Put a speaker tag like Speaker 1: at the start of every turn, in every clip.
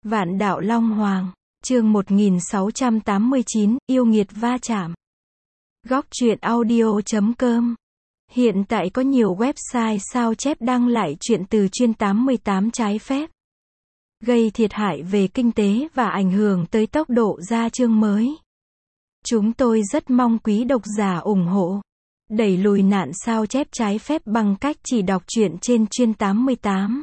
Speaker 1: Vạn đạo Long Hoàng, chương 1689, yêu nghiệt va chạm. Góc truyện audio.com. Hiện tại có nhiều website sao chép đăng lại truyện từ chuyên 88 trái phép, gây thiệt hại về kinh tế và ảnh hưởng tới tốc độ ra chương mới. Chúng tôi rất mong quý độc giả ủng hộ, đẩy lùi nạn sao chép trái phép bằng cách chỉ đọc truyện trên chuyên 88.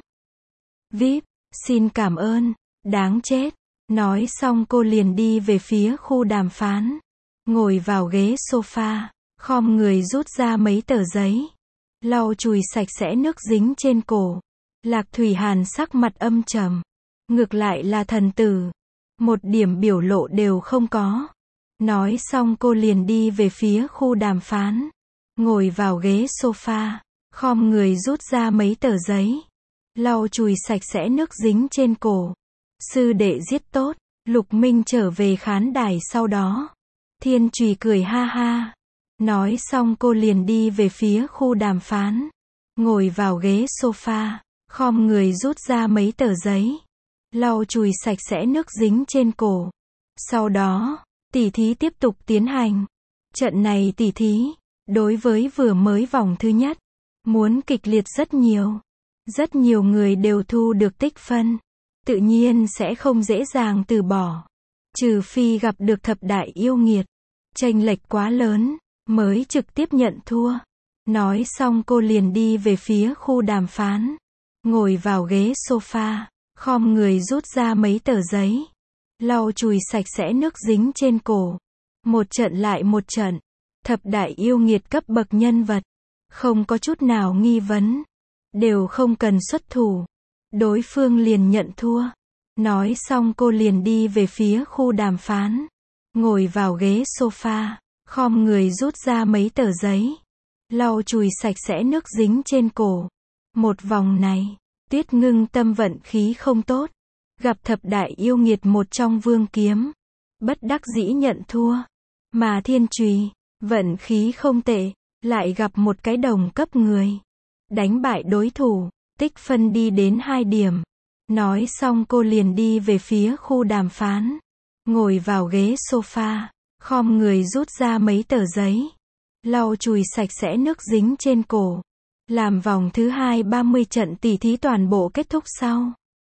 Speaker 1: VIP, xin cảm ơn. Đáng chết. Nói xong cô liền đi về phía khu đàm phán. Ngồi vào ghế sofa, khom người rút ra mấy tờ giấy, lau chùi sạch sẽ nước dính trên cổ. Lạc Thủy Hàn sắc mặt âm trầm. Ngược lại là thần tử, một điểm biểu lộ đều không có. Nói xong cô liền đi về phía khu đàm phán. Ngồi vào ghế sofa, khom người rút ra mấy tờ giấy, lau chùi sạch sẽ nước dính trên cổ. Sư đệ giết tốt. Lục Minh trở về khán đài sau đó. Thiên Trùy cười ha ha. Nói xong cô liền đi về phía khu đàm phán. Ngồi vào ghế sofa, khom người rút ra mấy tờ giấy, lau chùi sạch sẽ nước dính trên cổ. Sau đó, tỉ thí tiếp tục tiến hành. Trận này tỉ thí, đối với vừa mới vòng thứ nhất, muốn kịch liệt rất nhiều. Rất nhiều người đều thu được tích phân, tự nhiên sẽ không dễ dàng từ bỏ. Trừ phi gặp được thập đại yêu nghiệt, chênh lệch quá lớn, mới trực tiếp nhận thua. Nói xong cô liền đi về phía khu đàm phán. Ngồi vào ghế sofa, khom người rút ra mấy tờ giấy, lau chùi sạch sẽ nước dính trên cổ. Một trận lại một trận, thập đại yêu nghiệt cấp bậc nhân vật, không có chút nào nghi vấn, đều không cần xuất thủ, đối phương liền nhận thua. Nói xong cô liền đi về phía khu đàm phán. Ngồi vào ghế sofa, khom người rút ra mấy tờ giấy, lau chùi sạch sẽ nước dính trên cổ. Một vòng này, Tuyết Ngưng Tâm vận khí không tốt, gặp thập đại yêu nghiệt một trong Vương Kiếm, bất đắc dĩ nhận thua. Mà Thiên Trùy, vận khí không tệ, lại gặp một cái đồng cấp người, đánh bại đối thủ, tích phân đi đến 2 điểm. Nói xong cô liền đi về phía khu đàm phán. Ngồi vào ghế sofa, khom người rút ra mấy tờ giấy, lau chùi sạch sẽ nước dính trên cổ. Làm vòng thứ 2 30 trận tỉ thí toàn bộ kết thúc sau,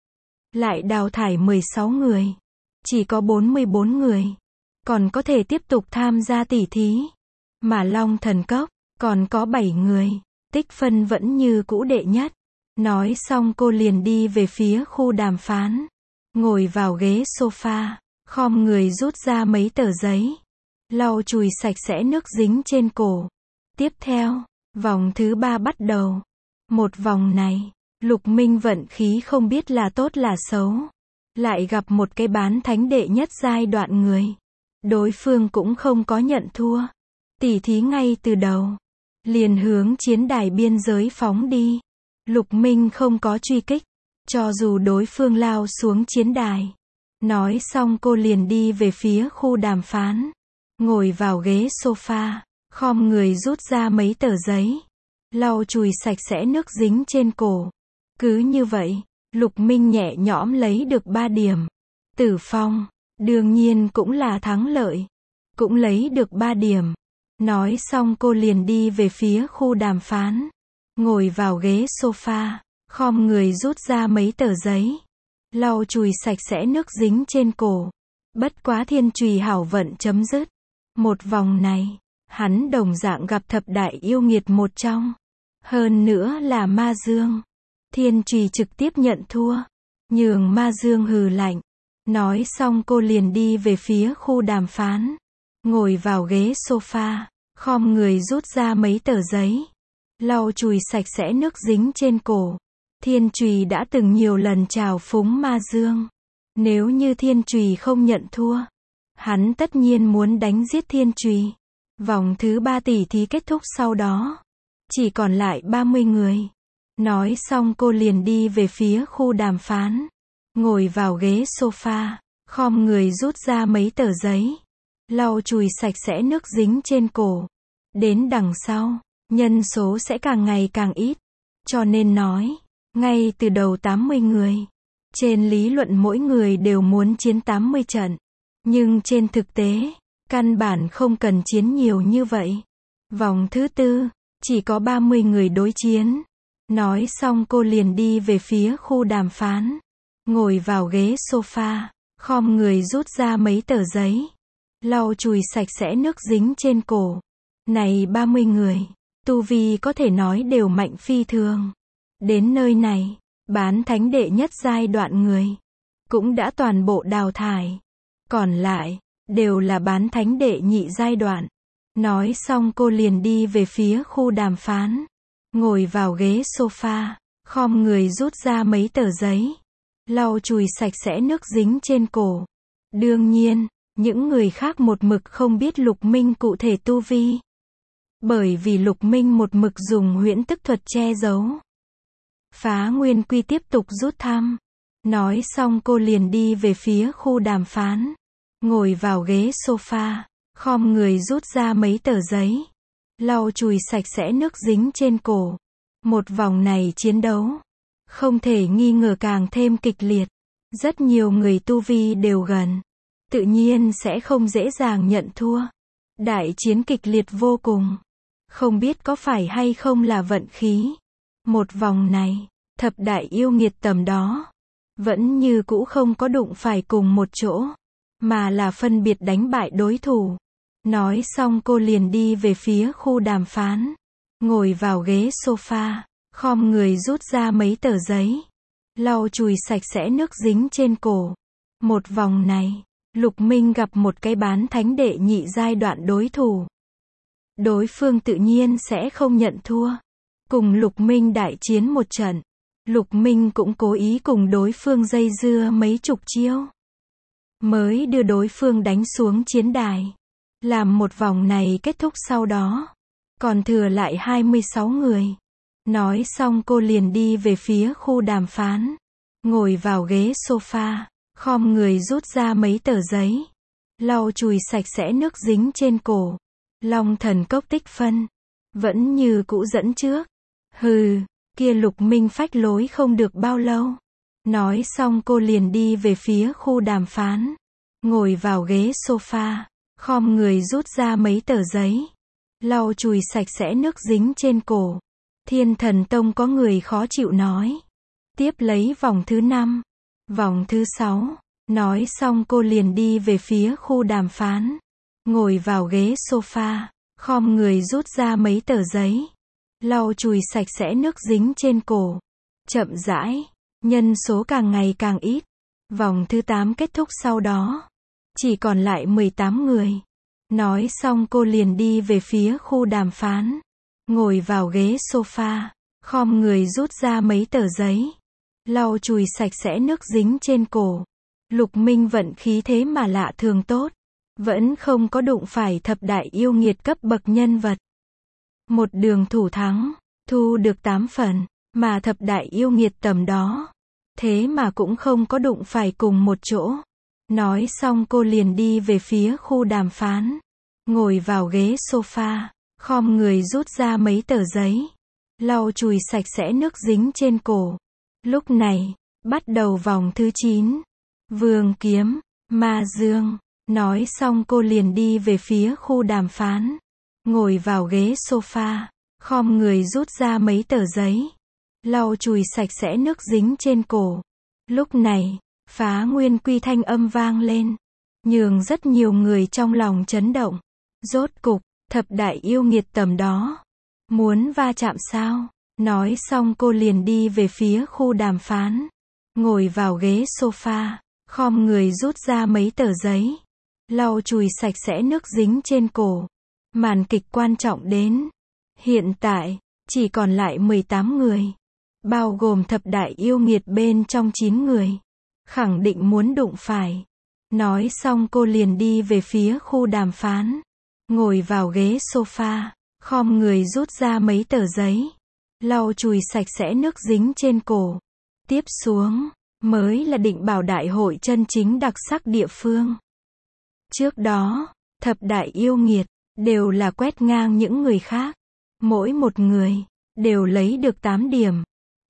Speaker 1: lại đào thải 16 người, chỉ có 44 người còn có thể tiếp tục tham gia tỉ thí. Mà Long Thần Cốc còn có 7 người, tích phân vẫn như cũ đệ nhất. Nói xong cô liền đi về phía khu đàm phán. Ngồi vào ghế sofa, khom người rút ra mấy tờ giấy, lau chùi sạch sẽ nước dính trên cổ. Tiếp theo, vòng thứ 3 bắt đầu. Một vòng này, Lục Minh vận khí không biết là tốt là xấu, lại gặp một cái bán thánh đệ nhất giai đoạn người. Đối phương cũng không có nhận thua, tỉ thí ngay từ đầu, liền hướng chiến đài biên giới phóng đi. Lục Minh không có truy kích, cho dù đối phương lao xuống chiến đài. Nói xong cô liền đi về phía khu đàm phán. Ngồi vào ghế sofa, khom người rút ra mấy tờ giấy, lau chùi sạch sẽ nước dính trên cổ. Cứ như vậy, Lục Minh nhẹ nhõm lấy được 3 điểm. Tử Phong, đương nhiên cũng là thắng lợi, cũng lấy được 3 điểm. Nói xong cô liền đi về phía khu đàm phán. Ngồi vào ghế sofa, khom người rút ra mấy tờ giấy, lau chùi sạch sẽ nước dính trên cổ. Bất quá Thiên Trùy hảo vận chấm dứt. Một vòng này, hắn đồng dạng gặp thập đại yêu nghiệt một trong, hơn nữa là Ma Dương. Thiên Trùy trực tiếp nhận thua, nhường Ma Dương hừ lạnh. Nói xong cô liền đi về phía khu đàm phán. Ngồi vào ghế sofa, khom người rút ra mấy tờ giấy, lau chùi sạch sẽ nước dính trên cổ. Thiên Trùy đã từng nhiều lần trào phúng Ma Dương. Nếu như Thiên Trùy không nhận thua, hắn tất nhiên muốn đánh giết Thiên Trùy. Vòng thứ 3 tỉ thí kết thúc sau đó, chỉ còn lại 30 người. Nói xong cô liền đi về phía khu đàm phán. Ngồi vào ghế sofa, khom người rút ra mấy tờ giấy, lau chùi sạch sẽ nước dính trên cổ. Đến đằng sau, nhân số sẽ càng ngày càng ít, cho nên nói, ngay từ đầu 80 người, Trên lý luận mỗi người đều muốn chiến 80 trận. Nhưng trên thực tế, căn bản không cần chiến nhiều như vậy. Vòng thứ tư, chỉ có 30 người đối chiến. Nói xong cô liền đi về phía khu đàm phán. Ngồi vào ghế sofa, khom người rút ra mấy tờ giấy. Lau chùi sạch sẽ nước dính trên cổ. Này 30 người, tu vi có thể nói đều mạnh phi thường. Đến nơi này, bán thánh đệ nhất giai đoạn người cũng đã toàn bộ đào thải. Còn lại, đều là bán thánh đệ nhị giai đoạn. Nói xong cô liền đi về phía khu đàm phán. Ngồi vào ghế sofa, khom người rút ra mấy tờ giấy. Lau chùi sạch sẽ nước dính trên cổ. Đương nhiên, những người khác một mực không biết Lục Minh cụ thể tu vi. Bởi vì Lục Minh một mực dùng huyễn tức thuật che giấu. Phá Nguyên Quy tiếp tục rút thăm. Nói xong cô liền đi về phía khu đàm phán. Ngồi vào ghế sofa, khom người rút ra mấy tờ giấy. Lau chùi sạch sẽ nước dính trên cổ. Một vòng này chiến đấu, không thể nghi ngờ càng thêm kịch liệt. Rất nhiều người tu vi đều gần. Tự nhiên sẽ không dễ dàng nhận thua. Đại chiến kịch liệt vô cùng. Không biết có phải hay không là vận khí. Một vòng này, thập đại yêu nghiệt tầm đó, vẫn như cũ không có đụng phải cùng một chỗ, mà là phân biệt đánh bại đối thủ. Nói xong cô liền đi về phía khu đàm phán. Ngồi vào ghế sofa, khom người rút ra mấy tờ giấy. Lau chùi sạch sẽ nước dính trên cổ. Một vòng này, Lục Minh gặp một cái bán thánh đệ nhị giai đoạn đối thủ. Đối phương tự nhiên sẽ không nhận thua. Cùng Lục Minh đại chiến một trận. Lục Minh cũng cố ý cùng đối phương dây dưa mấy chục chiêu. Mới đưa đối phương đánh xuống chiến đài. Làm một vòng này kết thúc sau đó. Còn thừa lại 26 người. Nói xong cô liền đi về phía khu đàm phán. Ngồi vào ghế sofa, khom người rút ra mấy tờ giấy. Lau chùi sạch sẽ nước dính trên cổ. Long thần cốc tích phân. Vẫn như cũ dẫn trước. Hừ, kia Lục Minh phách lối không được bao lâu. Nói xong cô liền đi về phía khu đàm phán. Ngồi vào ghế sofa, khom người rút ra mấy tờ giấy. Lau chùi sạch sẽ nước dính trên cổ. Thiên Thần Tông có người khó chịu nói. Tiếp lấy vòng thứ 5. Vòng thứ 6. Nói xong cô liền đi về phía khu đàm phán. Ngồi vào ghế sofa, khom người rút ra mấy tờ giấy. Lau chùi sạch sẽ nước dính trên cổ. Chậm rãi, nhân số càng ngày càng ít. Vòng thứ 8 kết thúc sau đó. Chỉ còn lại 18 người. Nói xong cô liền đi về phía khu đàm phán. Ngồi vào ghế sofa, khom người rút ra mấy tờ giấy. Lau chùi sạch sẽ nước dính trên cổ. Lục Minh vận khí thế mà lạ thường tốt. Vẫn không có đụng phải thập đại yêu nghiệt cấp bậc nhân vật. Một đường thủ thắng, thu được 8 phần, mà thập đại yêu nghiệt tầm đó. Thế mà cũng không có đụng phải cùng một chỗ. Nói xong cô liền đi về phía khu đàm phán. Ngồi vào ghế sofa, khom người rút ra mấy tờ giấy. Lau chùi sạch sẽ nước dính trên cổ. Lúc này, bắt đầu vòng thứ 9. Vương Kiếm, Ma Dương. Nói xong cô liền đi về phía khu đàm phán. Ngồi vào ghế sofa, khom người rút ra mấy tờ giấy. Lau chùi sạch sẽ nước dính trên cổ. Lúc này, Phá Nguyên Quy thanh âm vang lên. Nhường rất nhiều người trong lòng chấn động. Rốt cục, thập đại yêu nghiệt tầm đó. Muốn va chạm sao? Nói xong cô liền đi về phía khu đàm phán. Ngồi vào ghế sofa, khom người rút ra mấy tờ giấy. Lau chùi sạch sẽ nước dính trên cổ. Màn kịch quan trọng đến. Hiện tại, chỉ còn lại 18 người. Bao gồm thập đại yêu nghiệt bên trong 9 người. Khẳng định muốn đụng phải. Nói xong cô liền đi về phía khu đàm phán. Ngồi vào ghế sofa, khom người rút ra mấy tờ giấy. Lau chùi sạch sẽ nước dính trên cổ. Tiếp xuống, mới là định bảo đại hội chân chính đặc sắc địa phương. Trước đó, thập đại yêu nghiệt, đều là quét ngang những người khác. Mỗi một người, đều lấy được 8 điểm.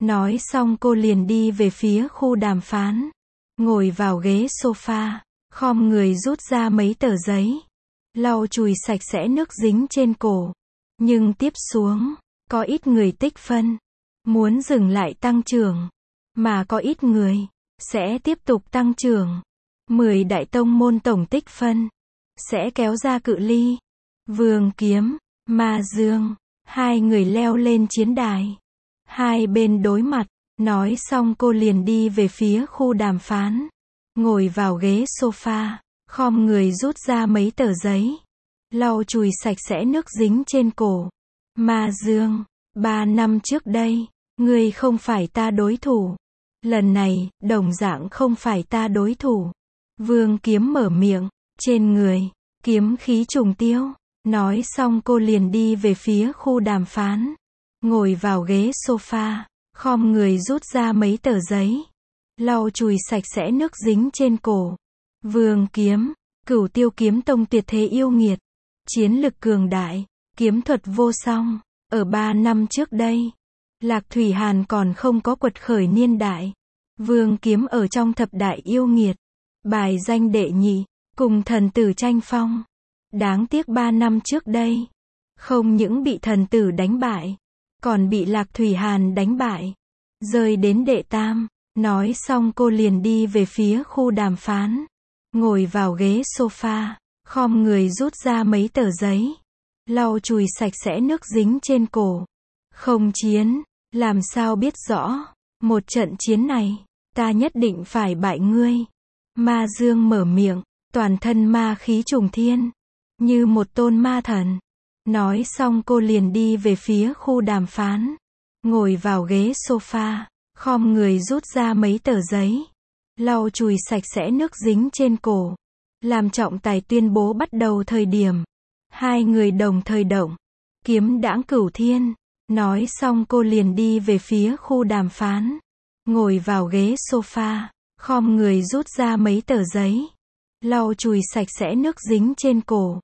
Speaker 1: Nói xong cô liền đi về phía khu đàm phán. Ngồi vào ghế sofa, khom người rút ra mấy tờ giấy. Lau chùi sạch sẽ nước dính trên cổ. Nhưng tiếp xuống, có ít người tích phân. Muốn dừng lại tăng trưởng. Mà có ít người, sẽ tiếp tục tăng trưởng. 10 đại tông môn tổng tích phân. Sẽ kéo ra cự ly. Vương Kiếm, Ma Dương. Hai người leo lên chiến đài. Hai bên đối mặt. Nói xong cô liền đi về phía khu đàm phán. Ngồi vào ghế sofa. Khom người rút ra mấy tờ giấy. Lau chùi sạch sẽ nước dính trên cổ. Ma Dương, 3 năm trước đây, ngươi không phải ta đối thủ. Lần này, đồng dạng không phải ta đối thủ. Vương Kiếm mở miệng, trên người, kiếm khí trùng tiêu. Nói xong cô liền đi về phía khu đàm phán. Ngồi vào ghế sofa, khom người rút ra mấy tờ giấy. Lau chùi sạch sẽ nước dính trên cổ. Vương Kiếm, Cửu Tiêu Kiếm Tông tuyệt thế yêu nghiệt. Chiến lực cường đại, kiếm thuật vô song. Ở 3 năm trước đây, Lạc Thủy Hàn còn không có quật khởi niên đại. Vương Kiếm ở trong thập đại yêu nghiệt. Bài danh đệ nhị, cùng thần tử tranh phong. Đáng tiếc 3 năm trước đây, không những bị thần tử đánh bại, còn bị Lạc Thủy Hàn đánh bại. Rơi đến đệ tam. Nói xong cô liền đi về phía khu đàm phán. Ngồi vào ghế sofa, khom người rút ra mấy tờ giấy. Lau chùi sạch sẽ nước dính trên cổ. Không chiến, làm sao biết rõ. Một trận chiến này, ta nhất định phải bại ngươi. Ma Dương mở miệng, toàn thân ma khí trùng thiên. Như một tôn ma thần. Nói xong cô liền đi về phía khu đàm phán. Ngồi vào ghế sofa, khom người rút ra mấy tờ giấy. Lau chùi sạch sẽ nước dính trên cổ. Làm trọng tài tuyên bố bắt đầu thời điểm. Hai người đồng thời động. Kiếm đãng cửu thiên. Nói xong cô liền đi về phía khu đàm phán. Ngồi vào ghế sofa, khom người rút ra mấy tờ giấy. Lau chùi sạch sẽ nước dính trên cổ.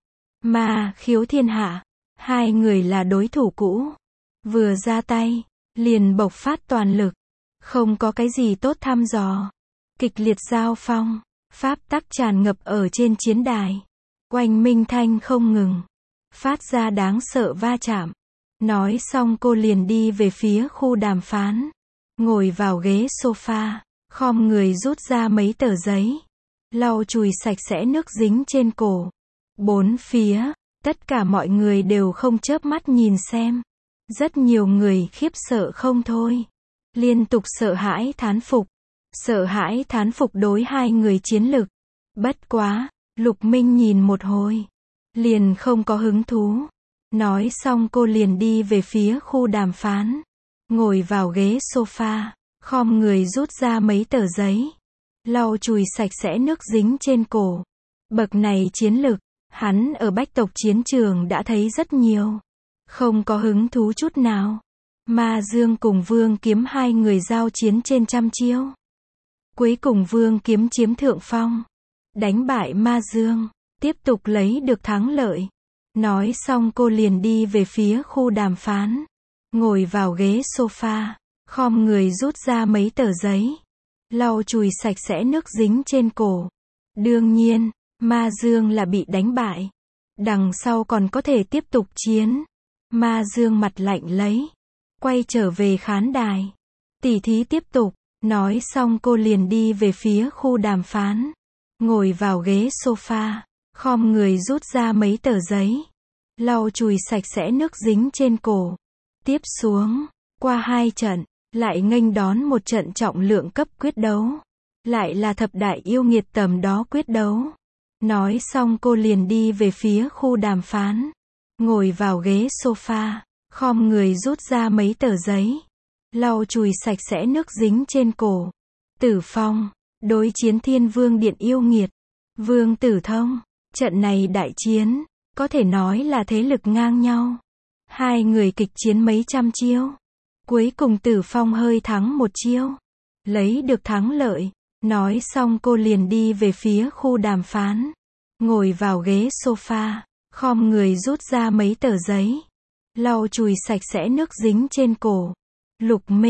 Speaker 1: Ma Khiếu Thiên Hạ. Hai người là đối thủ cũ. Vừa ra tay, liền bộc phát toàn lực. Không có cái gì tốt thăm dò. Kịch liệt giao phong. Pháp tắc tràn ngập ở trên chiến đài. Oanh minh thanh không ngừng. Phát ra đáng sợ va chạm. Nói xong cô liền đi về phía khu đàm phán. Ngồi vào ghế sofa. Khom người rút ra mấy tờ giấy. Lau chùi sạch sẽ nước dính trên cổ. Bốn phía, tất cả mọi người đều không chớp mắt nhìn xem. Rất nhiều người khiếp sợ không thôi. Liên tục sợ hãi thán phục. Sợ hãi thán phục đối hai người chiến lực. Bất quá, Lục Minh nhìn một hồi. Liền không có hứng thú. Nói xong cô liền đi về phía khu đàm phán. Ngồi vào ghế sofa. Khom người rút ra mấy tờ giấy. Lau chùi sạch sẽ nước dính trên cổ. Bậc này chiến lực, hắn ở bách tộc chiến trường đã thấy rất nhiều. Không có hứng thú chút nào. Ma Dương cùng Vương Kiếm hai người giao chiến trên trăm chiêu. Cuối cùng Vương Kiếm chiếm thượng phong. Đánh bại Ma Dương. Tiếp tục lấy được thắng lợi. Nói xong cô liền đi về phía khu đàm phán. Ngồi vào ghế sofa. Khom người rút ra mấy tờ giấy. Lau chùi sạch sẽ nước dính trên cổ. Đương nhiên, Ma Dương là bị đánh bại. Đằng sau còn có thể tiếp tục chiến. Ma Dương mặt lạnh lấy. Quay trở về khán đài. Tỉ thí tiếp tục. Nói xong cô liền đi về phía khu đàm phán. Ngồi vào ghế sofa. Khom người rút ra mấy tờ giấy. Lau chùi sạch sẽ nước dính trên cổ. Tiếp xuống, qua 2 trận, lại nghênh đón một trận trọng lượng cấp quyết đấu. Lại là thập đại yêu nghiệt tầm đó quyết đấu. Nói xong cô liền đi về phía khu đàm phán. Ngồi vào ghế sofa. Khom người rút ra mấy tờ giấy. Lau chùi sạch sẽ nước dính trên cổ. Tử Phong, đối chiến Thiên Vương Điện yêu nghiệt. Vương Tử Thông, trận này đại chiến, có thể nói là thế lực ngang nhau. Hai người kịch chiến mấy trăm chiêu. Cuối cùng Tử Phong hơi thắng một chiêu. Lấy được thắng lợi. Nói xong cô liền đi về phía khu đàm phán. Ngồi vào ghế sofa. Khom người rút ra mấy tờ giấy. Lau chùi sạch sẽ nước dính trên cổ. Lục Minh,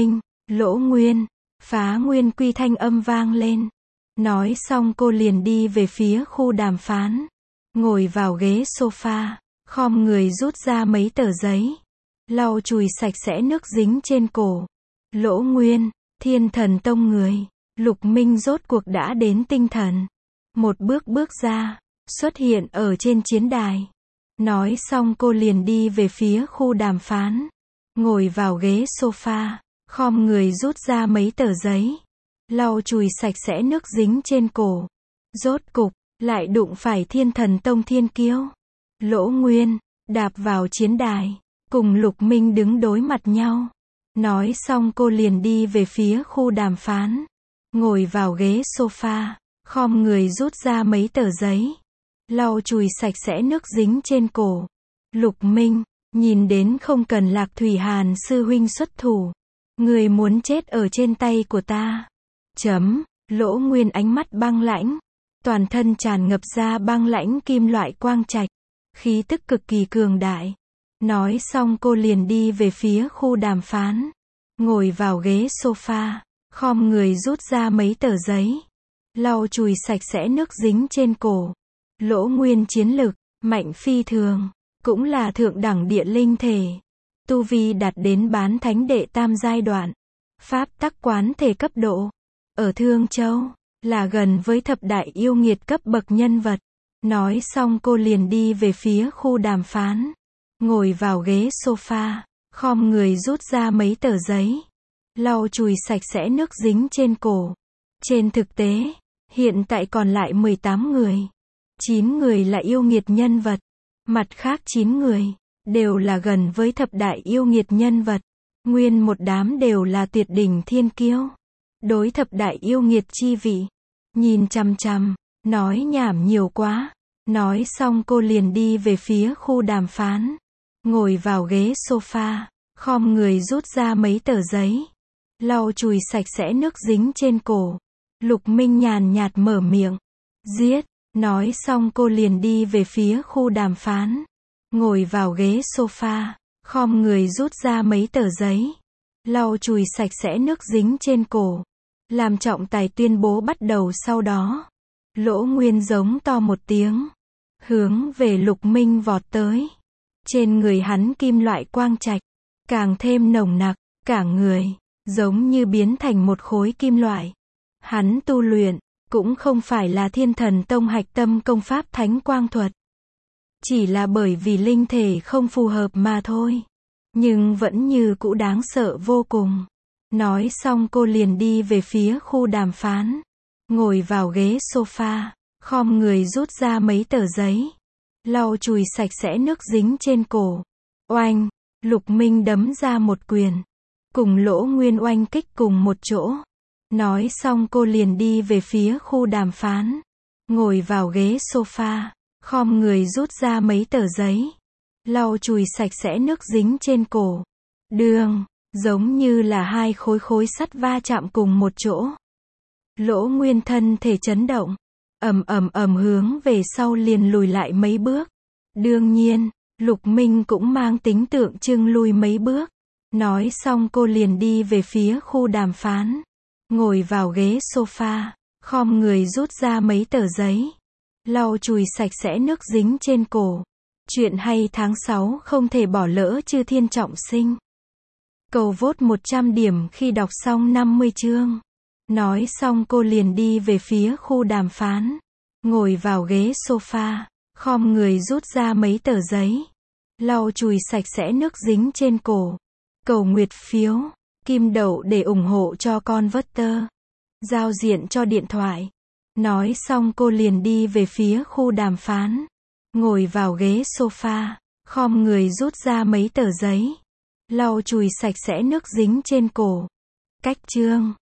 Speaker 1: Lỗ Nguyên, Phá Nguyên Quy thanh âm vang lên. Nói xong cô liền đi về phía khu đàm phán. Ngồi vào ghế sofa, khom người rút ra mấy tờ giấy. Lau chùi sạch sẽ nước dính trên cổ. Lỗ Nguyên, Thiên Thần Tông người. Lục Minh rốt cuộc đã đến tinh thần. Một bước bước ra, xuất hiện ở trên chiến đài. Nói xong cô liền đi về phía khu đàm phán. Ngồi vào ghế sofa, khom người rút ra mấy tờ giấy. Lau chùi sạch sẽ nước dính trên cổ. Rốt cục, lại đụng phải Thiên Thần Tông thiên kiêu. Lỗ Nguyên, đạp vào chiến đài, cùng Lục Minh đứng đối mặt nhau. Nói xong cô liền đi về phía khu đàm phán. Ngồi vào ghế sofa, khom người rút ra mấy tờ giấy. Lau chùi sạch sẽ nước dính trên cổ. Lục Minh, nhìn đến không cần Lạc Thủy Hàn sư huynh xuất thủ. Người muốn chết ở trên tay của ta. Lỗ Nguyên ánh mắt băng lãnh. Toàn thân tràn ngập ra băng lãnh kim loại quang trạch. Khí tức cực kỳ cường đại. Nói xong cô liền đi về phía khu đàm phán. Ngồi vào ghế sofa, khom người rút ra mấy tờ giấy. Lau chùi sạch sẽ nước dính trên cổ. Lỗ Nguyên chiến lực, mạnh phi thường. Cũng là thượng đẳng địa linh thể. Tu vi đạt đến bán thánh đệ tam giai đoạn. Pháp tắc quán thể cấp độ. Ở Thương Châu, là gần với thập đại yêu nghiệt cấp bậc nhân vật. Nói xong cô liền đi về phía khu đàm phán. Ngồi vào ghế sofa, khom người rút ra mấy tờ giấy. Lau chùi sạch sẽ nước dính trên cổ. Trên thực tế, hiện tại còn lại 18 người. 9 người là yêu nghiệt nhân vật. Mặt khác 9 người, đều là gần với thập đại yêu nghiệt nhân vật. Nguyên một đám đều là tuyệt đỉnh thiên kiêu. Đối thập đại yêu nghiệt chi vị. Nhìn chằm chằm, nói nhảm nhiều quá. Nói xong cô liền đi về phía khu đàm phán. Ngồi vào ghế sofa, khom người rút ra mấy tờ giấy. Lau chùi sạch sẽ nước dính trên cổ. Lục Minh nhàn nhạt mở miệng. Giết. Nói xong cô liền đi về phía khu đàm phán. Ngồi vào ghế sofa, khom người rút ra mấy tờ giấy. Lau chùi sạch sẽ nước dính trên cổ. Làm trọng tài tuyên bố bắt đầu sau đó. Lỗ Nguyên giống to một tiếng. Hướng về Lục Minh vọt tới. Trên người hắn kim loại quang trạch. Càng thêm nồng nặc, cả người, giống như biến thành một khối kim loại. Hắn tu luyện, cũng không phải là Thiên Thần Tông hạch tâm công pháp thánh quang thuật. Chỉ là bởi vì linh thể không phù hợp mà thôi. Nhưng vẫn như cũ đáng sợ vô cùng. Nói xong cô liền đi về phía khu đàm phán. Ngồi vào ghế sofa, khom người rút ra mấy tờ giấy. Lau chùi sạch sẽ nước dính trên cổ. Oanh, Lục Minh đấm ra một quyền. Cùng Lỗ Nguyên oanh kích cùng một chỗ. Nói xong cô liền đi về phía khu đàm phán. Ngồi vào ghế sofa, khom người rút ra mấy tờ giấy. Lau chùi sạch sẽ nước dính trên cổ. Đường, giống như là hai khối sắt va chạm cùng một chỗ. Lỗ Nguyên thân thể chấn động. ầm hướng về sau liền lùi lại mấy bước. Đương nhiên, Lục Minh cũng mang tính tượng trưng lùi mấy bước. Nói xong cô liền đi về phía khu đàm phán. Ngồi vào ghế sofa, khom người rút ra mấy tờ giấy. Lau chùi sạch sẽ nước dính trên cổ. Chuyện hay tháng 6 không thể bỏ lỡ Chư Thiên Trọng Sinh. Cầu vote 100 điểm khi đọc xong 50 chương. Nói xong cô liền đi về phía khu đàm phán. Ngồi vào ghế sofa, khom người rút ra mấy tờ giấy. Lau chùi sạch sẽ nước dính trên cổ. Cầu nguyệt phiếu, kim đậu để ủng hộ cho con Vớt-tơ. Giao diện cho điện thoại. Nói xong cô liền đi về phía khu đàm phán. Ngồi vào ghế sofa, khom người rút ra mấy tờ giấy. Lau chùi sạch sẽ nước dính trên cổ. Cách chương